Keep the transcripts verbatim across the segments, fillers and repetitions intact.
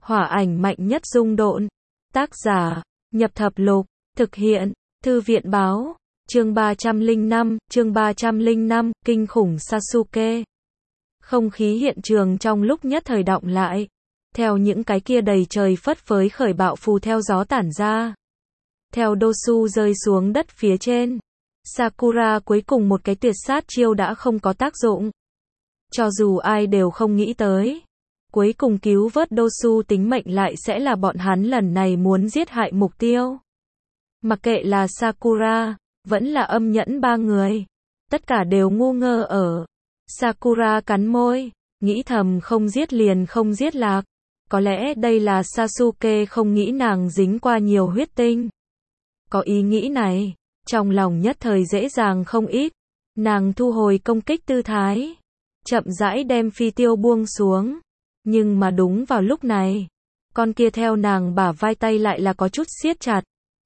Hỏa ảnh mạnh nhất dung độn. Tác giả, Nhập Thập Lục. Thực hiện, Thư viện báo. Chương ba trăm lẻ năm, chương ba trăm lẻ năm, kinh khủng Sasuke. Không khí hiện trường trong lúc nhất thời động lại. Theo những cái kia đầy trời phất phới khởi bạo phù theo gió tản ra. Theo Dosu rơi xuống đất phía trên. Sakura cuối cùng một cái tuyệt sát chiêu đã không có tác dụng. Cho dù ai đều không nghĩ tới. Cuối cùng cứu vớt Dosu tính mệnh lại sẽ là bọn hắn lần này muốn giết hại mục tiêu. Mặc kệ là Sakura, vẫn là âm nhẫn ba người. Tất cả đều ngu ngơ ở. Sakura cắn môi, nghĩ thầm không giết liền không giết lạc. Có lẽ đây là Sasuke không nghĩ nàng dính qua nhiều huyết tinh. Có ý nghĩ này, trong lòng nhất thời dễ dàng không ít. Nàng thu hồi công kích tư thái. Chậm rãi đem phi tiêu buông xuống. Nhưng mà đúng vào lúc này, con kia theo nàng bả vai tay lại là có chút siết chặt.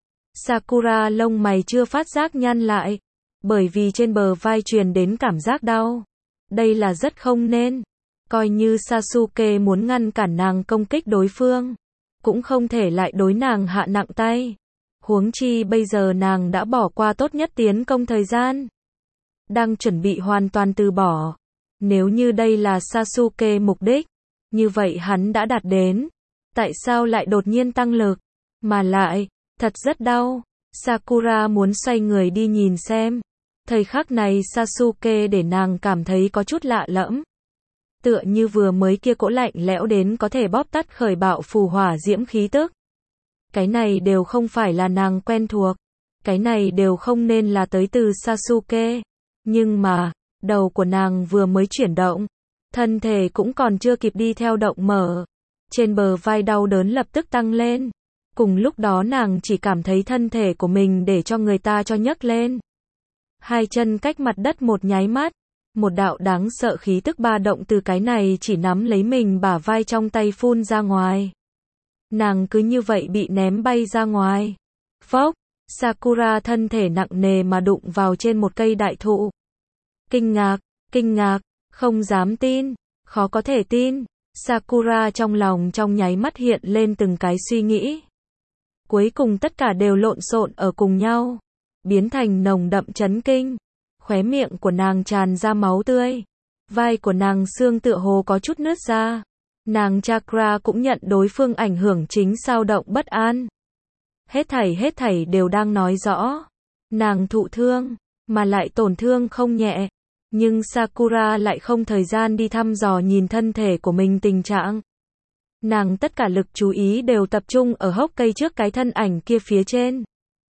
Sakura lông mày chưa phát giác nhăn lại, bởi vì trên bờ vai truyền đến cảm giác đau. Đây là rất không nên. Coi như Sasuke muốn ngăn cản nàng công kích đối phương, cũng không thể lại đối nàng hạ nặng tay. Huống chi bây giờ nàng đã bỏ qua tốt nhất tiến công thời gian. Đang chuẩn bị hoàn toàn từ bỏ. Nếu như đây là Sasuke mục đích, như vậy hắn đã đạt đến. Tại sao lại đột nhiên tăng lực? Mà lại, thật rất đau. Sakura muốn xoay người đi nhìn xem. Thời khắc này Sasuke để nàng cảm thấy có chút lạ lẫm. Tựa như vừa mới kia cỗ lạnh lẽo đến có thể bóp tắt khởi bạo phù hỏa diễm khí tức. Cái này đều không phải là nàng quen thuộc. Cái này đều không nên là tới từ Sasuke. Nhưng mà, đầu của nàng vừa mới chuyển động. Thân thể cũng còn chưa kịp đi theo động mở. Trên bờ vai đau đớn lập tức tăng lên. Cùng lúc đó nàng chỉ cảm thấy thân thể của mình để cho người ta cho nhấc lên. Hai chân cách mặt đất một nháy mắt. Một đạo đáng sợ khí tức ba động từ cái này chỉ nắm lấy mình bả vai trong tay phun ra ngoài. Nàng cứ như vậy bị ném bay ra ngoài. Phốc, Sakura thân thể nặng nề mà đụng vào trên một cây đại thụ. Kinh ngạc, kinh ngạc, không dám tin, khó có thể tin. Sakura trong lòng trong nháy mắt hiện lên từng cái suy nghĩ. Cuối cùng tất cả đều lộn xộn ở cùng nhau, biến thành nồng đậm chấn kinh. Khóe miệng của nàng tràn ra máu tươi. Vai của nàng xương tựa hồ có chút nứt ra. Nàng chakra cũng nhận đối phương ảnh hưởng chính sao động bất an. Hết thảy hết thảy đều đang nói rõ. Nàng thụ thương, mà lại tổn thương không nhẹ. Nhưng Sakura lại không thời gian đi thăm dò nhìn thân thể của mình tình trạng. Nàng tất cả lực chú ý đều tập trung ở hốc cây trước cái thân ảnh kia phía trên.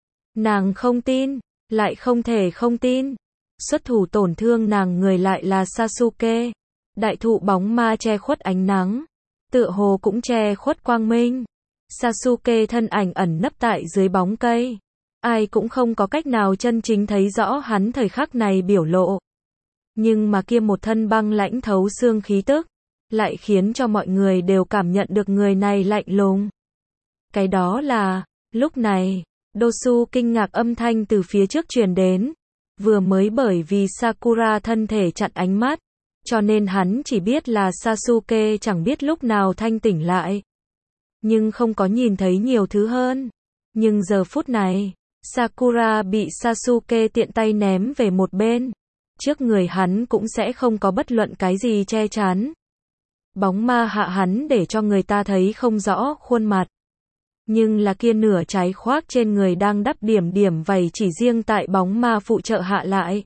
Nàng không tin, lại không thể không tin. Xuất thủ tổn thương nàng người lại là Sasuke. Đại thụ bóng ma che khuất ánh nắng. Tựa hồ cũng che khuất quang minh. Sasuke thân ảnh ẩn nấp tại dưới bóng cây. Ai cũng không có cách nào chân chính thấy rõ hắn thời khắc này biểu lộ. Nhưng mà kia một thân băng lãnh thấu xương khí tức, lại khiến cho mọi người đều cảm nhận được người này lạnh lùng. Cái đó là, lúc này, Dosu kinh ngạc âm thanh từ phía trước truyền đến. Vừa mới bởi vì Sakura thân thể chặn ánh mắt, cho nên hắn chỉ biết là Sasuke chẳng biết lúc nào thanh tỉnh lại. Nhưng không có nhìn thấy nhiều thứ hơn. Nhưng giờ phút này, Sakura bị Sasuke tiện tay ném về một bên. Trước người hắn cũng sẽ không có bất luận cái gì che chắn. Bóng ma hạ hắn để cho người ta thấy không rõ khuôn mặt. Nhưng là kia nửa trái khoác trên người đang đắp điểm điểm vảy chỉ riêng tại bóng ma phụ trợ hạ lại.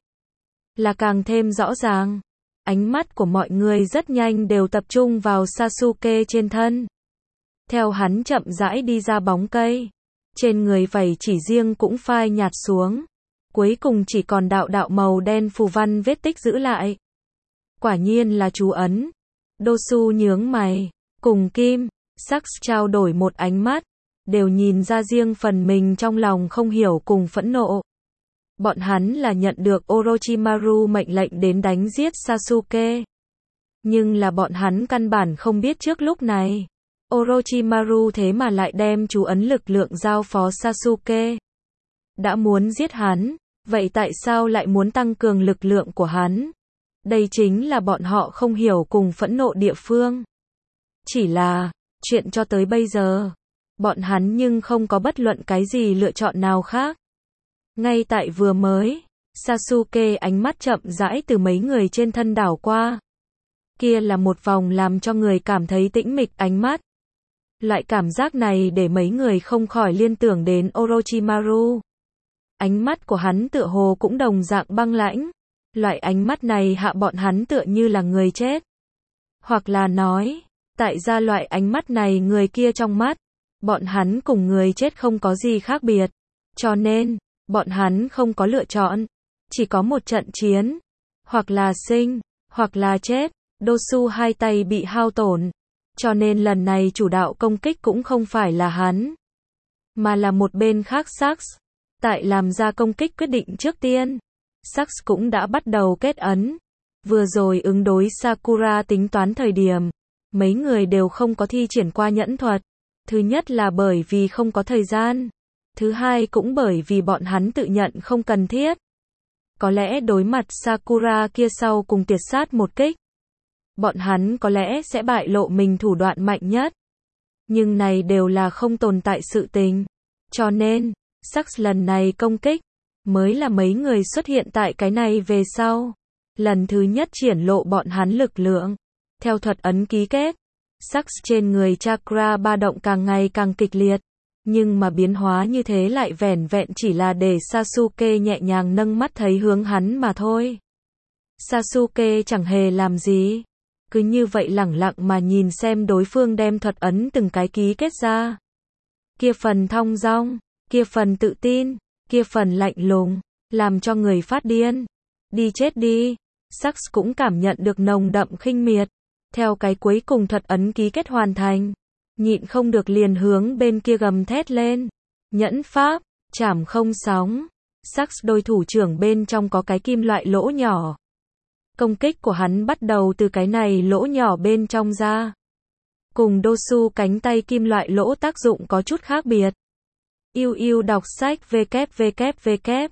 Là càng thêm rõ ràng. Ánh mắt của mọi người rất nhanh đều tập trung vào Sasuke trên thân. Theo hắn chậm rãi đi ra bóng cây. Trên người vảy chỉ riêng cũng phai nhạt xuống. Cuối cùng chỉ còn đạo đạo màu đen phù văn vết tích giữ lại. Quả nhiên là chú ấn. Dosu nhướng mày, cùng Kim, Sắc trao đổi một ánh mắt. Đều nhìn ra riêng phần mình trong lòng không hiểu cùng phẫn nộ. Bọn hắn là nhận được Orochimaru mệnh lệnh đến đánh giết Sasuke. Nhưng là bọn hắn căn bản không biết trước lúc này. Orochimaru thế mà lại đem chú ấn lực lượng giao phó Sasuke. Đã muốn giết hắn, vậy tại sao lại muốn tăng cường lực lượng của hắn? Đây chính là bọn họ không hiểu cùng phẫn nộ địa phương. Chỉ là, Chuyện cho tới bây giờ, bọn hắn nhưng không có bất luận cái gì lựa chọn nào khác. Ngay tại vừa mới, Sasuke ánh mắt chậm rãi từ mấy người trên thân đảo qua. Kia là một vòng làm cho người cảm thấy tĩnh mịch ánh mắt. Loại cảm giác này để mấy người không khỏi liên tưởng đến Orochimaru. Ánh mắt của hắn tựa hồ cũng đồng dạng băng lãnh. Loại ánh mắt này hạ bọn hắn tựa như là người chết. Hoặc là nói, tại ra loại ánh mắt này người kia trong mắt, bọn hắn cùng người chết không có gì khác biệt. Cho nên, bọn hắn không có lựa chọn. Chỉ có một trận chiến. Hoặc là sinh, hoặc là chết. Dosu hai tay bị hao tổn. Cho nên lần này chủ đạo công kích cũng không phải là hắn. Mà là một bên khác Sax. Tại làm ra công kích quyết định trước tiên. Sax cũng đã bắt đầu kết ấn. Vừa rồi ứng đối Sakura tính toán thời điểm. Mấy người đều không có thi triển qua nhẫn thuật. Thứ nhất là bởi vì không có thời gian. Thứ hai cũng bởi vì bọn hắn tự nhận không cần thiết. Có lẽ đối mặt Sakura kia sau cùng tuyệt sát một kích. Bọn hắn có lẽ sẽ bại lộ mình thủ đoạn mạnh nhất. Nhưng này đều là không tồn tại sự tình. Cho nên, Sax lần này công kích, mới là mấy người xuất hiện tại cái này về sau. Lần thứ nhất triển lộ bọn hắn lực lượng. Theo thuật ấn ký kết, Sax trên người chakra ba động càng ngày càng kịch liệt. Nhưng mà biến hóa như thế lại vẻn vẹn chỉ là để Sasuke nhẹ nhàng nâng mắt thấy hướng hắn mà thôi. Sasuke chẳng hề làm gì. Cứ như vậy lẳng lặng mà nhìn xem đối phương đem thuật ấn từng cái ký kết ra. Kia phần thong dong, kia phần tự tin, kia phần lạnh lùng, làm cho người phát điên. Đi chết đi. Sax cũng cảm nhận được nồng đậm khinh miệt. Theo cái cuối cùng thuật ấn ký kết hoàn thành. Nhịn không được liền hướng bên kia gầm thét lên. Nhẫn pháp, chảm không sóng. Sax đôi thủ trưởng bên trong có cái kim loại lỗ nhỏ. Công kích của hắn bắt đầu từ cái này lỗ nhỏ bên trong ra. Cùng Dosu cánh tay kim loại lỗ tác dụng có chút khác biệt. Yêu yêu đọc sách www.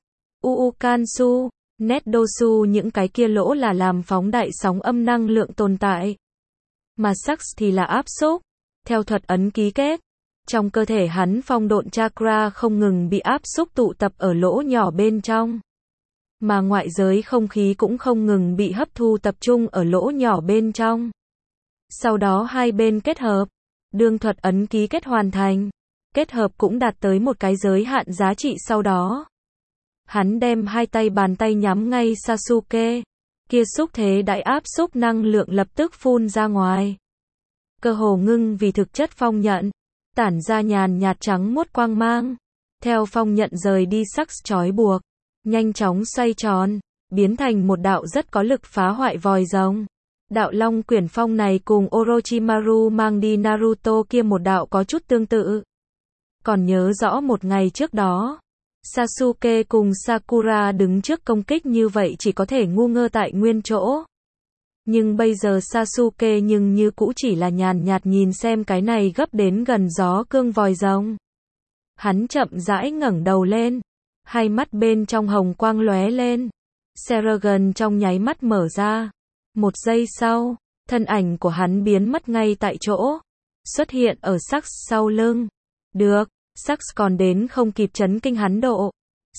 Uukansu, net Dosu những cái kia lỗ là làm phóng đại sóng âm năng lượng tồn tại. Mà Sax thì là áp xúc. Theo thuật ấn ký kết, trong cơ thể hắn phong độn chakra không ngừng bị áp xúc tụ tập ở lỗ nhỏ bên trong. Mà ngoại giới không khí cũng không ngừng bị hấp thu tập trung ở lỗ nhỏ bên trong. Sau đó hai bên kết hợp, đương thuật ấn ký kết hoàn thành, kết hợp cũng đạt tới một cái giới hạn giá trị sau đó. Hắn đem hai tay bàn tay nhắm ngay Sasuke, kia xúc thế đại áp xúc năng lượng lập tức phun ra ngoài. Cơ hồ ngưng vì thực chất phong nhận, tản ra nhàn nhạt trắng muốt quang mang. Theo phong nhận rời đi Sax trói buộc, nhanh chóng xoay tròn, biến thành một đạo rất có lực phá hoại vòi rồng. Đạo Long Quyển Phong này cùng Orochimaru mang đi Naruto kia một đạo có chút tương tự. Còn nhớ rõ một ngày trước đó, Sasuke cùng Sakura đứng trước công kích như vậy chỉ có thể ngu ngơ tại nguyên chỗ. Nhưng bây giờ Sasuke nhưng như cũ chỉ là nhàn nhạt nhìn xem cái này gấp đến gần gió cương vòi rồng. Hắn chậm rãi ngẩng đầu lên, hai mắt bên trong hồng quang lóe lên. Seragon trong nháy mắt mở ra. Một giây sau, thân ảnh của hắn biến mất ngay tại chỗ, xuất hiện ở Sax sau lưng. Được, Sax còn đến không kịp chấn kinh hắn độ.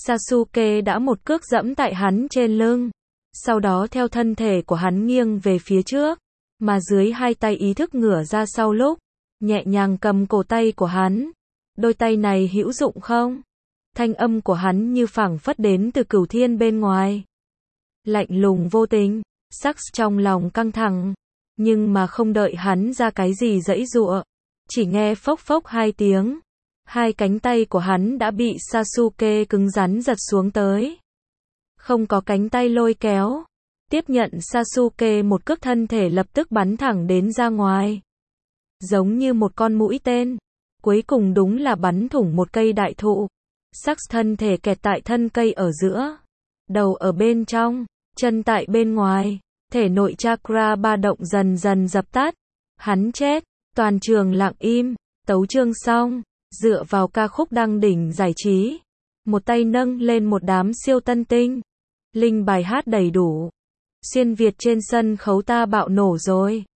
Sasuke đã một cước dẫm tại hắn trên lưng. Sau đó theo thân thể của hắn nghiêng về phía trước, mà dưới hai tay ý thức ngửa ra sau lúc, nhẹ nhàng cầm cổ tay của hắn. Đôi tay này hữu dụng không? Thanh âm của hắn như phảng phất đến từ cửu thiên bên ngoài. Lạnh lùng vô tình, Sax trong lòng căng thẳng, nhưng mà không đợi hắn ra cái gì giãy giụa, chỉ nghe phốc phốc hai tiếng, hai cánh tay của hắn đã bị Sasuke cứng rắn giật xuống tới. Không có cánh tay lôi kéo, tiếp nhận Sasuke một cước, thân thể lập tức bắn thẳng đến ra ngoài. Giống như một con mũi tên, cuối cùng đúng là bắn thủng một cây đại thụ. Sax thân thể kẹt tại thân cây ở giữa, đầu ở bên trong, chân tại bên ngoài, thể nội chakra ba động dần dần dập tắt. Hắn chết, toàn trường lặng im. Tấu chương xong, dựa vào ca khúc đăng đỉnh giải trí, một tay nâng lên một đám siêu tân tinh. Linh bài hát đầy đủ. Xuyên Việt trên sân khấu ta bạo nổ rồi.